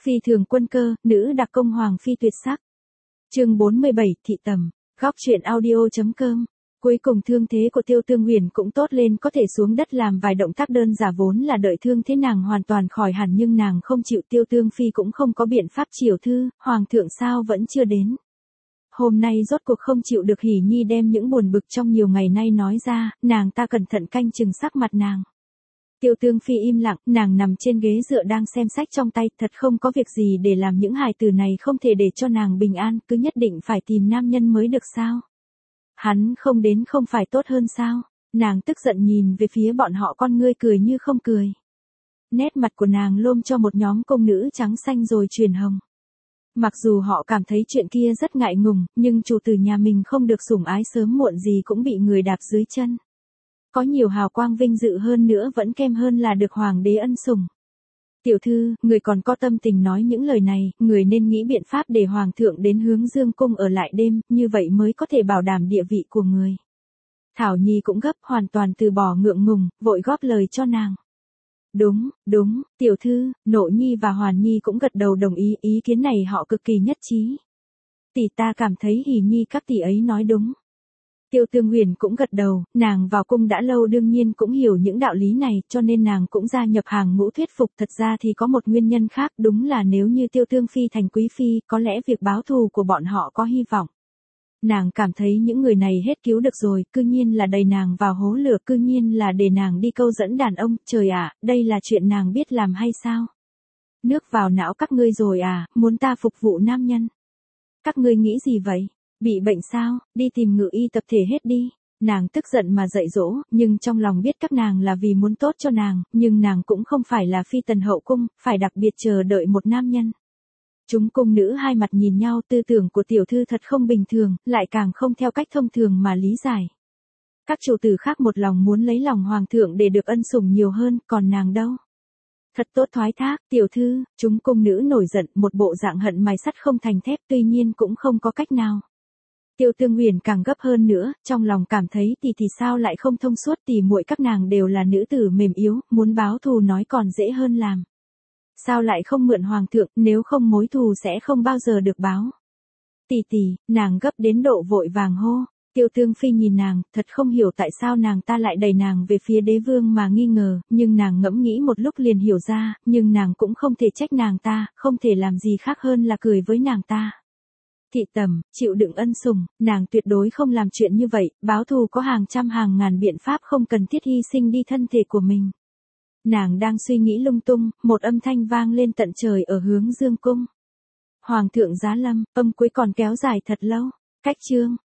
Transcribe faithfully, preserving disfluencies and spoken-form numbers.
Phi thường quân cơ, nữ đặc công hoàng phi tuyệt sắc. Chương bốn mươi bảy, thị tầm. Góc truyện audio.com. Cuối cùng thương thế của Tiêu Tương Huyền cũng tốt lên, có thể xuống đất làm vài động tác đơn giản, vốn là đợi thương thế nàng hoàn toàn khỏi hẳn nhưng nàng không chịu. Tiêu Tương Phi cũng không có biện pháp. Chiều thư, hoàng thượng sao vẫn chưa đến? Hôm nay rốt cuộc không chịu được, Hỉ Nhi đem những buồn bực trong nhiều ngày nay nói ra, nàng ta cẩn thận canh chừng sắc mặt nàng. Tiêu Tương Phi im lặng, nàng nằm trên ghế dựa đang xem sách trong tay, thật không có việc gì để làm, những hài tử này không thể để cho nàng bình an, cứ nhất định phải tìm nam nhân mới được sao? Hắn không đến không phải tốt hơn sao? Nàng tức giận nhìn về phía bọn họ, con ngươi cười như không cười. Nét mặt của nàng lôm cho một nhóm công nữ trắng xanh rồi chuyển hồng. Mặc dù họ cảm thấy chuyện kia rất ngại ngùng, nhưng chủ tử nhà mình không được sủng ái, sớm muộn gì cũng bị người đạp dưới chân. Có nhiều hào quang vinh dự hơn nữa vẫn kem hơn là được hoàng đế ân sủng. Tiểu thư, người còn có tâm tình nói những lời này, người nên nghĩ biện pháp để hoàng thượng đến Hướng Dương cung ở lại đêm, như vậy mới có thể bảo đảm địa vị của người. Thảo Nhi cũng gấp, hoàn toàn từ bỏ ngượng ngùng, vội góp lời cho nàng. Đúng, đúng, tiểu thư. Nộ Nhi và Hoàn Nhi cũng gật đầu đồng ý, ý kiến này họ cực kỳ nhất trí. Tỷ ta cảm thấy Hỉ Nhi các tỷ ấy nói đúng. Tiêu Tương Huyền cũng gật đầu, nàng vào cung đã lâu đương nhiên cũng hiểu những đạo lý này, cho nên nàng cũng gia nhập hàng ngũ thuyết phục. Thật ra thì có một nguyên nhân khác, đúng là nếu như Tiêu Tương Phi thành quý phi, có lẽ việc báo thù của bọn họ có hy vọng. Nàng cảm thấy những người này hết cứu được rồi, cư nhiên là đầy nàng vào hố lửa, cư nhiên là để nàng đi câu dẫn đàn ông, trời ạ, đây là chuyện nàng biết làm hay sao? Nước vào não các ngươi rồi à, muốn ta phục vụ nam nhân? Các ngươi nghĩ gì vậy? Bị bệnh sao, đi tìm ngự y tập thể hết đi. Nàng tức giận mà dạy dỗ, nhưng trong lòng biết các nàng là vì muốn tốt cho nàng, nhưng nàng cũng không phải là phi tần hậu cung, phải đặc biệt chờ đợi một nam nhân. Chúng cung nữ hai mặt nhìn nhau, tư tưởng của tiểu thư thật không bình thường, lại càng không theo cách thông thường mà lý giải. Các chủ tử khác một lòng muốn lấy lòng hoàng thượng để được ân sủng nhiều hơn, còn nàng đâu? Thật tốt thoái thác, tiểu thư. Chúng cung nữ nổi giận, một bộ dạng hận mài sắt không thành thép, tuy nhiên cũng không có cách nào. Tiêu Tương Huyền càng gấp hơn nữa, trong lòng cảm thấy tỷ thì sao lại không thông suốt, tỷ muội các nàng đều là nữ tử mềm yếu, muốn báo thù nói còn dễ hơn làm. Sao lại không mượn hoàng thượng, nếu không mối thù sẽ không bao giờ được báo. Tỷ tỷ, nàng gấp đến độ vội vàng hô. Tiêu Tương Phi nhìn nàng, thật không hiểu tại sao nàng ta lại đẩy nàng về phía đế vương mà nghi ngờ, nhưng nàng ngẫm nghĩ một lúc liền hiểu ra, nhưng nàng cũng không thể trách nàng ta, không thể làm gì khác hơn là cười với nàng ta. Thị tầm, chịu đựng ân sủng, nàng tuyệt đối không làm chuyện như vậy, báo thù có hàng trăm hàng ngàn biện pháp, không cần thiết hy sinh đi thân thể của mình. Nàng đang suy nghĩ lung tung, một âm thanh vang lên tận trời ở Hướng Dương cung. Hoàng thượng giá lâm, âm cuối còn kéo dài thật lâu. Cách chương,